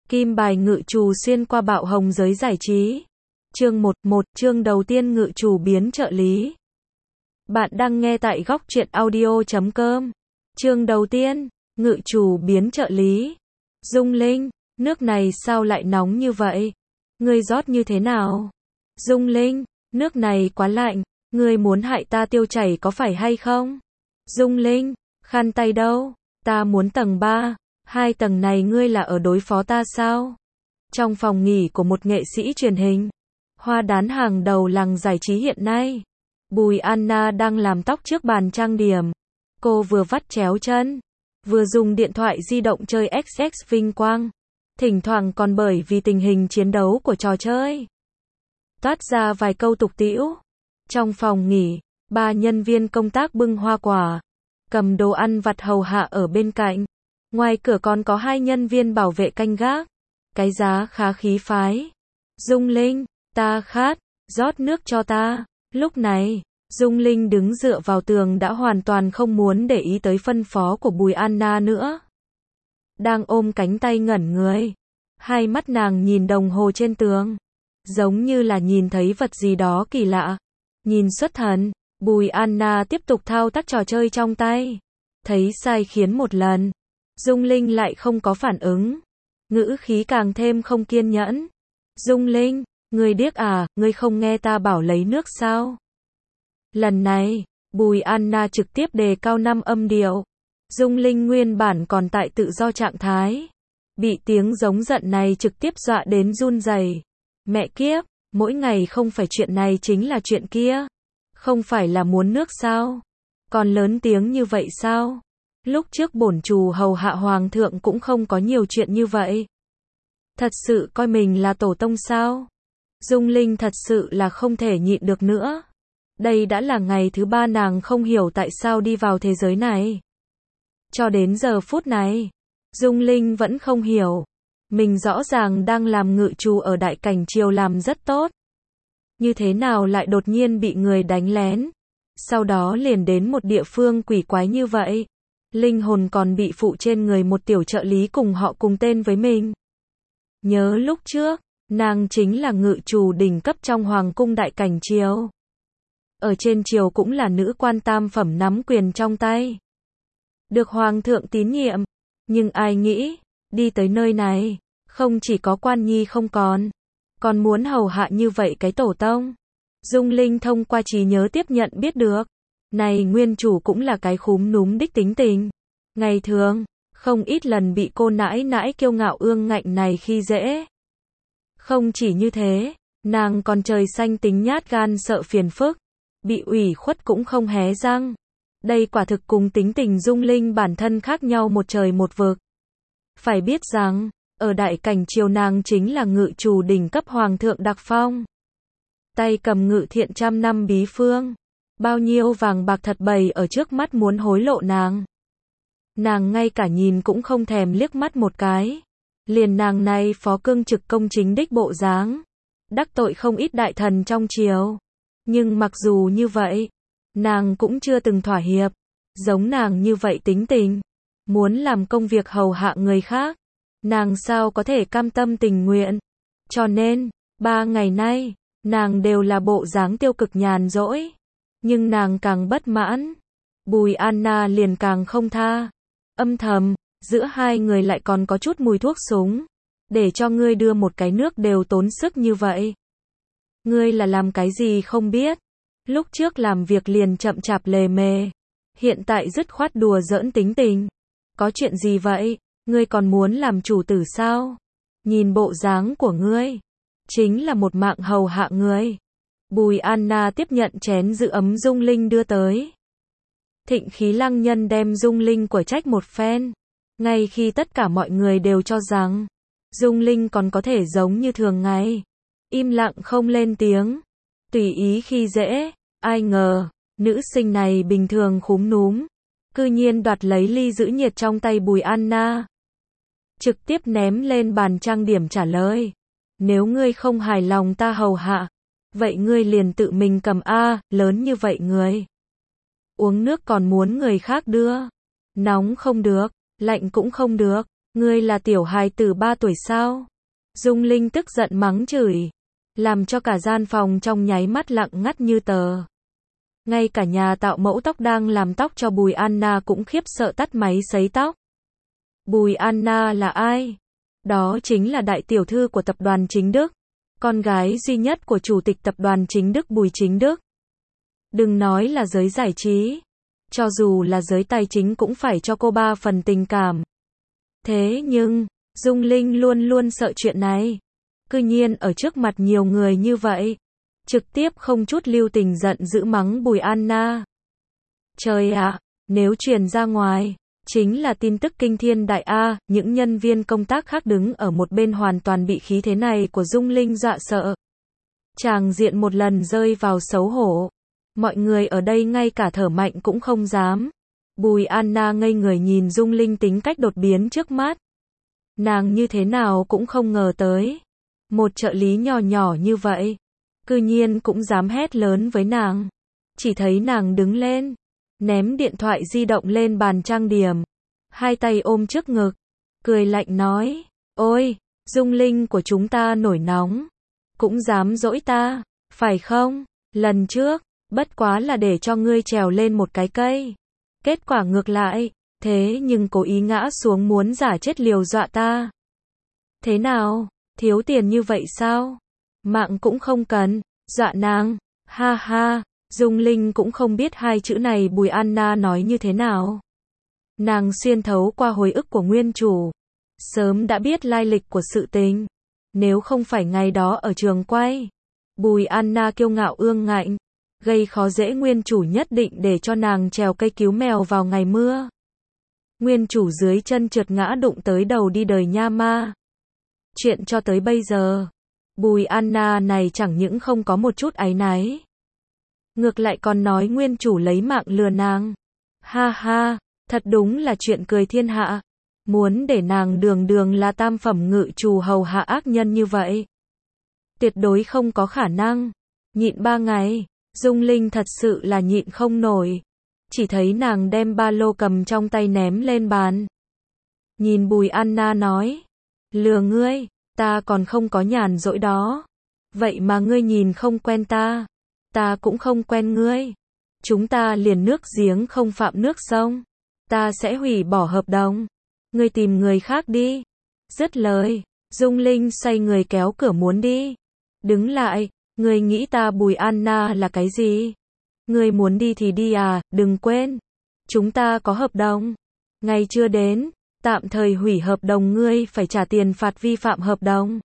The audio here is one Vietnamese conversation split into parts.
Kim bài ngự trù xuyên qua bạo hồng giới giải trí. Chương 1, chương đầu tiên ngự trù biến trợ lý. Bạn đang nghe tại góc truyện audio.com. Chương đầu tiên, ngự trù biến trợ lý. Dung Linh, nước này sao lại nóng như vậy? Ngươi rót như thế nào? Dung Linh, nước này quá lạnh, ngươi muốn hại ta tiêu chảy có phải hay không? Dung Linh, khăn tay đâu? Ta muốn tầng 3. 2 tầng này ngươi là ở đối phó ta sao? Trong phòng nghỉ của một nghệ sĩ truyền hình, hoa đán hàng đầu làng giải trí hiện nay, Bùi Anna đang làm tóc trước bàn trang điểm. Cô vừa vắt chéo chân, vừa dùng điện thoại di động chơi XX vinh quang, thỉnh thoảng còn bởi vì tình hình chiến đấu của trò chơi toát ra vài câu tục tĩu. Trong phòng nghỉ, 3 nhân viên công tác bưng hoa quả, cầm đồ ăn vặt hầu hạ ở bên cạnh. Ngoài cửa còn có 2 nhân viên bảo vệ canh gác. Cái giá khá khí phái. Dung Linh, ta khát, rót nước cho ta. Lúc này, Dung Linh đứng dựa vào tường đã hoàn toàn không muốn để ý tới phân phó của Bùi Anna nữa. Đang ôm cánh tay ngẩn người. Hai mắt nàng nhìn đồng hồ trên tường, giống như là nhìn thấy vật gì đó kỳ lạ. Nhìn xuất thần, Bùi Anna tiếp tục thao tác trò chơi trong tay. Thấy sai khiến một lần, Dung Linh lại không có phản ứng. Ngữ khí càng thêm không kiên nhẫn. Dung Linh, ngươi điếc à, ngươi không nghe ta bảo lấy nước sao? Lần này, Bùi Anna trực tiếp đề cao 5 âm điệu. Dung Linh nguyên bản còn tại tự do trạng thái, bị tiếng giống giận này trực tiếp dọa đến run rẩy. Mẹ kiếp, mỗi ngày không phải chuyện này chính là chuyện kia. Không phải là muốn nước sao? Còn lớn tiếng như vậy sao? Lúc trước bổn trù hầu hạ hoàng thượng cũng không có nhiều chuyện như vậy. Thật sự coi mình là tổ tông sao? Dung Linh thật sự là không thể nhịn được nữa. Đây đã là ngày thứ 3 nàng không hiểu tại sao đi vào thế giới này. Cho đến giờ phút này, Dung Linh vẫn không hiểu. Mình rõ ràng đang làm ngự trù ở Đại Cảnh Triều làm rất tốt. Như thế nào lại đột nhiên bị người đánh lén? Sau đó liền đến một địa phương quỷ quái như vậy. Linh hồn còn bị phụ trên người một tiểu trợ lý cùng họ cùng tên với mình. Nhớ lúc trước, nàng chính là ngự trù đỉnh cấp trong Hoàng cung Đại Cảnh Triều. Ở trên triều cũng là nữ quan tam phẩm nắm quyền trong tay. Được Hoàng thượng tín nhiệm. Nhưng ai nghĩ, đi tới nơi này, không chỉ có quan nhi không còn muốn hầu hạ như vậy cái tổ tông. Dung Linh thông qua trí nhớ tiếp nhận biết được. Này nguyên chủ cũng là cái khúm núm đích tính tình. Ngày thường, không ít lần bị cô nãi nãi kiêu ngạo ương ngạnh này khi dễ. Không chỉ như thế, nàng còn trời xanh tính nhát gan sợ phiền phức. Bị ủy khuất cũng không hé răng. Đây quả thực cùng tính tình Dung Linh bản thân khác nhau một trời một vực. Phải biết rằng, ở Đại Cảnh Triều nàng chính là ngự trù đỉnh cấp hoàng thượng đặc phong. Tay cầm ngự thiện trăm năm bí phương. Bao nhiêu vàng bạc thật bày ở trước mắt muốn hối lộ nàng. Nàng ngay cả nhìn cũng không thèm liếc mắt một cái. Liền nàng này phó cương trực công chính đích bộ dáng. Đắc tội không ít đại thần trong triều. Nhưng mặc dù như vậy, nàng cũng chưa từng thỏa hiệp. Giống nàng như vậy tính tình, muốn làm công việc hầu hạ người khác, nàng sao có thể cam tâm tình nguyện. Cho nên, 3 ngày nay, nàng đều là bộ dáng tiêu cực nhàn rỗi. Nhưng nàng càng bất mãn, Bùi Anna liền càng không tha. Âm thầm, giữa hai người lại còn có chút mùi thuốc súng. Để cho ngươi đưa một cái nước đều tốn sức như vậy. Ngươi là làm cái gì không biết. Lúc trước làm việc liền chậm chạp lề mề. Hiện tại dứt khoát đùa giỡn tính tình. Có chuyện gì vậy? Ngươi còn muốn làm chủ tử sao? Nhìn bộ dáng của ngươi, chính là một mạng hầu hạ người. Bùi Anna tiếp nhận chén giữ ấm Dung Linh đưa tới. Thịnh khí lăng nhân đem Dung Linh của trách một phen. Ngay khi tất cả mọi người đều cho rằng Dung Linh còn có thể giống như thường ngày, im lặng không lên tiếng, tùy ý khi dễ. Ai ngờ, nữ sinh này bình thường khúm núm, cư nhiên đoạt lấy ly giữ nhiệt trong tay Bùi Anna. Trực tiếp ném lên bàn trang điểm trả lời. Nếu ngươi không hài lòng ta hầu hạ, vậy ngươi liền tự mình cầm a, lớn như vậy người. Uống nước còn muốn người khác đưa. Nóng không được, lạnh cũng không được. Ngươi là tiểu hài tử 3 tuổi sao? Dung Linh tức giận mắng chửi, làm cho cả gian phòng trong nháy mắt lặng ngắt như tờ. Ngay cả nhà tạo mẫu tóc đang làm tóc cho Bùi Anna cũng khiếp sợ tắt máy sấy tóc. Bùi Anna là ai? Đó chính là đại tiểu thư của tập đoàn Chính Đức, con gái duy nhất của chủ tịch tập đoàn Chính Đức Bùi Chính Đức. Đừng nói là giới giải trí, cho dù là giới tài chính cũng phải cho cô 3 phần tình cảm. Thế nhưng, Dung Linh luôn luôn sợ chuyện này. Cư nhiên ở trước mặt nhiều người như vậy, trực tiếp không chút lưu tình giận dữ mắng Bùi Anna. Trời ạ, nếu truyền ra ngoài, chính là tin tức kinh thiên đại a, những nhân viên công tác khác đứng ở một bên hoàn toàn bị khí thế này của Dung Linh dọa sợ. Tràng diện một lần rơi vào xấu hổ. Mọi người ở đây ngay cả thở mạnh cũng không dám. Bùi Anna ngây người nhìn Dung Linh tính cách đột biến trước mắt. Nàng như thế nào cũng không ngờ tới. Một trợ lý nhỏ nhỏ như vậy, cư nhiên cũng dám hét lớn với nàng. Chỉ thấy nàng đứng lên, ném điện thoại di động lên bàn trang điểm, hai tay ôm trước ngực, cười lạnh nói, ôi, Dung Linh của chúng ta nổi nóng, cũng dám dỗi ta, phải không? Lần trước, bất quá là để cho ngươi trèo lên một cái cây. Kết quả ngược lại, thế nhưng cố ý ngã xuống muốn giả chết liều dọa ta. Thế nào, thiếu tiền như vậy sao? Mạng cũng không cần, dọa nàng, ha ha. Dung Linh cũng không biết hai chữ này Bùi Anna nói như thế nào. Nàng xuyên thấu qua hồi ức của nguyên chủ, sớm đã biết lai lịch của sự tình. Nếu không phải ngày đó ở trường quay, Bùi Anna kiêu ngạo ương ngạnh, gây khó dễ nguyên chủ nhất định để cho nàng trèo cây cứu mèo vào ngày mưa. Nguyên chủ dưới chân trượt ngã đụng tới đầu đi đời nha ma. Chuyện cho tới bây giờ, Bùi Anna này chẳng những không có một chút áy náy, ngược lại còn nói nguyên chủ lấy mạng lừa nàng. Ha ha, thật đúng là chuyện cười thiên hạ. Muốn để nàng đường đường là tam phẩm ngự trù hầu hạ ác nhân như vậy, tuyệt đối không có khả năng. Nhịn 3 ngày, Dung Linh thật sự là nhịn không nổi. Chỉ thấy nàng đem ba lô cầm trong tay ném lên bàn. Nhìn Bùi Anna nói, lừa ngươi, ta còn không có nhàn rỗi đó. Vậy mà ngươi nhìn không quen ta. Ta cũng không quen ngươi. Chúng ta liền nước giếng không phạm nước sông. Ta sẽ hủy bỏ hợp đồng. Ngươi tìm người khác đi. Dứt lời, Dung Linh xoay người kéo cửa muốn đi. Đứng lại, ngươi nghĩ ta Bùi Anna là cái gì? Ngươi muốn đi thì đi à, đừng quên. Chúng ta có hợp đồng. Ngày chưa đến, tạm thời hủy hợp đồng ngươi phải trả tiền phạt vi phạm hợp đồng.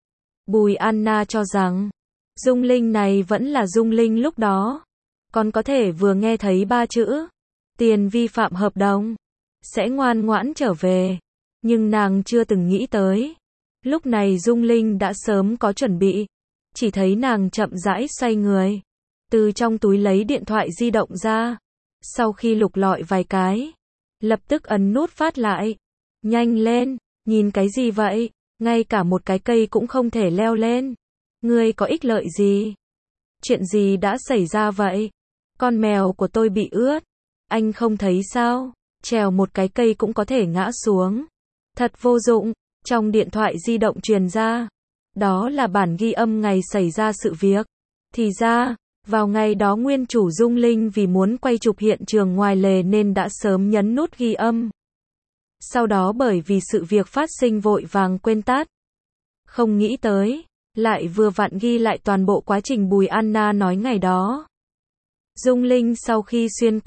Bùi Anna cho rằng, Dung Linh này vẫn là Dung Linh lúc đó. Còn có thể vừa nghe thấy 3 chữ, tiền vi phạm hợp đồng, sẽ ngoan ngoãn trở về. Nhưng nàng chưa từng nghĩ tới. Lúc này Dung Linh đã sớm có chuẩn bị. Chỉ thấy nàng chậm rãi xoay người, từ trong túi lấy điện thoại di động ra. Sau khi lục lọi vài cái, lập tức ấn nút phát lại. Nhanh lên, nhìn cái gì vậy? Ngay cả một cái cây cũng không thể leo lên. Ngươi có ích lợi gì? Chuyện gì đã xảy ra vậy? Con mèo của tôi bị ướt. Anh không thấy sao? Trèo một cái cây cũng có thể ngã xuống. Thật vô dụng. Trong điện thoại di động truyền ra, đó là bản ghi âm ngày xảy ra sự việc. Thì ra, vào ngày đó nguyên chủ Dung Linh vì muốn quay chụp hiện trường ngoài lề nên đã sớm nhấn nút ghi âm. Sau đó bởi vì sự việc phát sinh vội vàng quên tắt. Không nghĩ tới, lại vừa vặn ghi lại toàn bộ quá trình Bùi Anna nói ngày đó. Dung Linh sau khi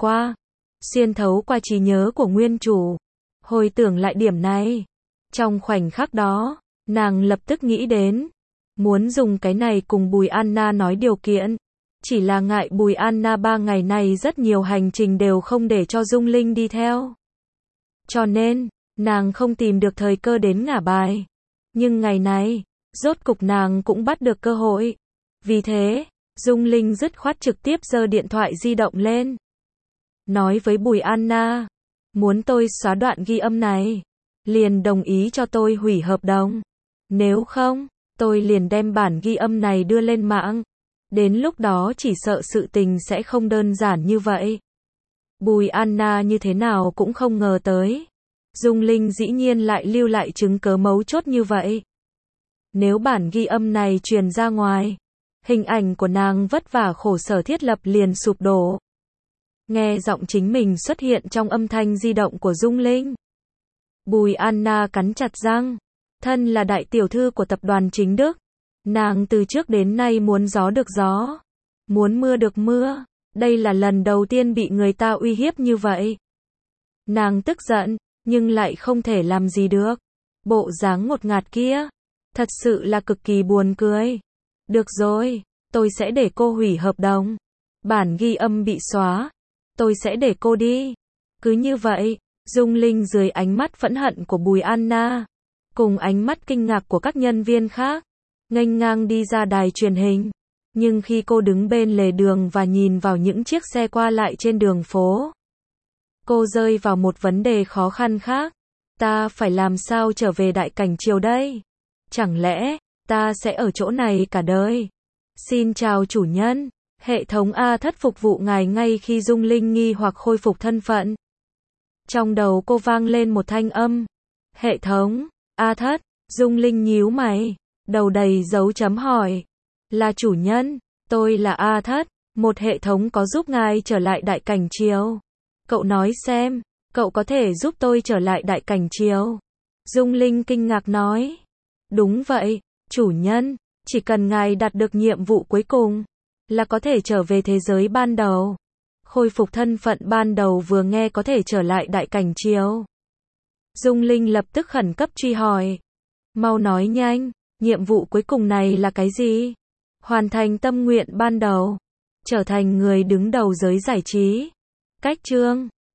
xuyên thấu qua trí nhớ của nguyên chủ, hồi tưởng lại điểm này. Trong khoảnh khắc đó, nàng lập tức nghĩ đến, muốn dùng cái này cùng Bùi Anna nói điều kiện. Chỉ là ngại Bùi Anna 3 ngày này rất nhiều hành trình đều không để cho Dung Linh đi theo. Cho nên, nàng không tìm được thời cơ đến ngả bài. Nhưng ngày này, rốt cục nàng cũng bắt được cơ hội. Vì thế, Dung Linh dứt khoát trực tiếp giơ điện thoại di động lên. Nói với Bùi Anna, muốn tôi xóa đoạn ghi âm này, liền đồng ý cho tôi hủy hợp đồng. Nếu không, tôi liền đem bản ghi âm này đưa lên mạng. Đến lúc đó chỉ sợ sự tình sẽ không đơn giản như vậy. Bùi Anna như thế nào cũng không ngờ tới. Dung Linh dĩ nhiên lại lưu lại chứng cớ mấu chốt như vậy. Nếu bản ghi âm này truyền ra ngoài, hình ảnh của nàng vất vả khổ sở thiết lập liền sụp đổ. Nghe giọng chính mình xuất hiện trong âm thanh di động của Dung Linh. Bùi Anna cắn chặt răng. Thân là đại tiểu thư của tập đoàn Chính Đức, nàng từ trước đến nay muốn gió được gió, muốn mưa được mưa. Đây là lần đầu tiên bị người ta uy hiếp như vậy. Nàng tức giận, nhưng lại không thể làm gì được. Bộ dáng ngột ngạt kia, thật sự là cực kỳ buồn cười. Được rồi, tôi sẽ để cô hủy hợp đồng. Bản ghi âm bị xóa, tôi sẽ để cô đi. Cứ như vậy, Dung Linh dưới ánh mắt phẫn hận của Bùi Anna, cùng ánh mắt kinh ngạc của các nhân viên khác, nghênh ngang đi ra đài truyền hình. Nhưng khi cô đứng bên lề đường và nhìn vào những chiếc xe qua lại trên đường phố, cô rơi vào một vấn đề khó khăn khác. Ta phải làm sao trở về Đại Cảnh Triều đây? Chẳng lẽ ta sẽ ở chỗ này cả đời? Xin chào chủ nhân, hệ thống A Thất phục vụ ngài. Ngay khi Dung Linh nghi hoặc khôi phục thân phận, trong đầu cô vang lên một thanh âm. Hệ thống A Thất. Dung Linh nhíu mày, đầu đầy dấu chấm hỏi. Là chủ nhân, tôi là A Thất, một hệ thống có giúp ngài trở lại Đại Cảnh Triều. Cậu nói xem, cậu có thể giúp tôi trở lại Đại Cảnh Triều? Dung Linh kinh ngạc nói. Đúng vậy, chủ nhân, chỉ cần ngài đạt được nhiệm vụ cuối cùng, là có thể trở về thế giới ban đầu. Khôi phục thân phận ban đầu vừa nghe có thể trở lại Đại Cảnh Triều. Dung Linh lập tức khẩn cấp truy hỏi. Mau nói nhanh, nhiệm vụ cuối cùng này là cái gì? Hoàn thành tâm nguyện ban đầu, trở thành người đứng đầu giới giải trí. Cách chương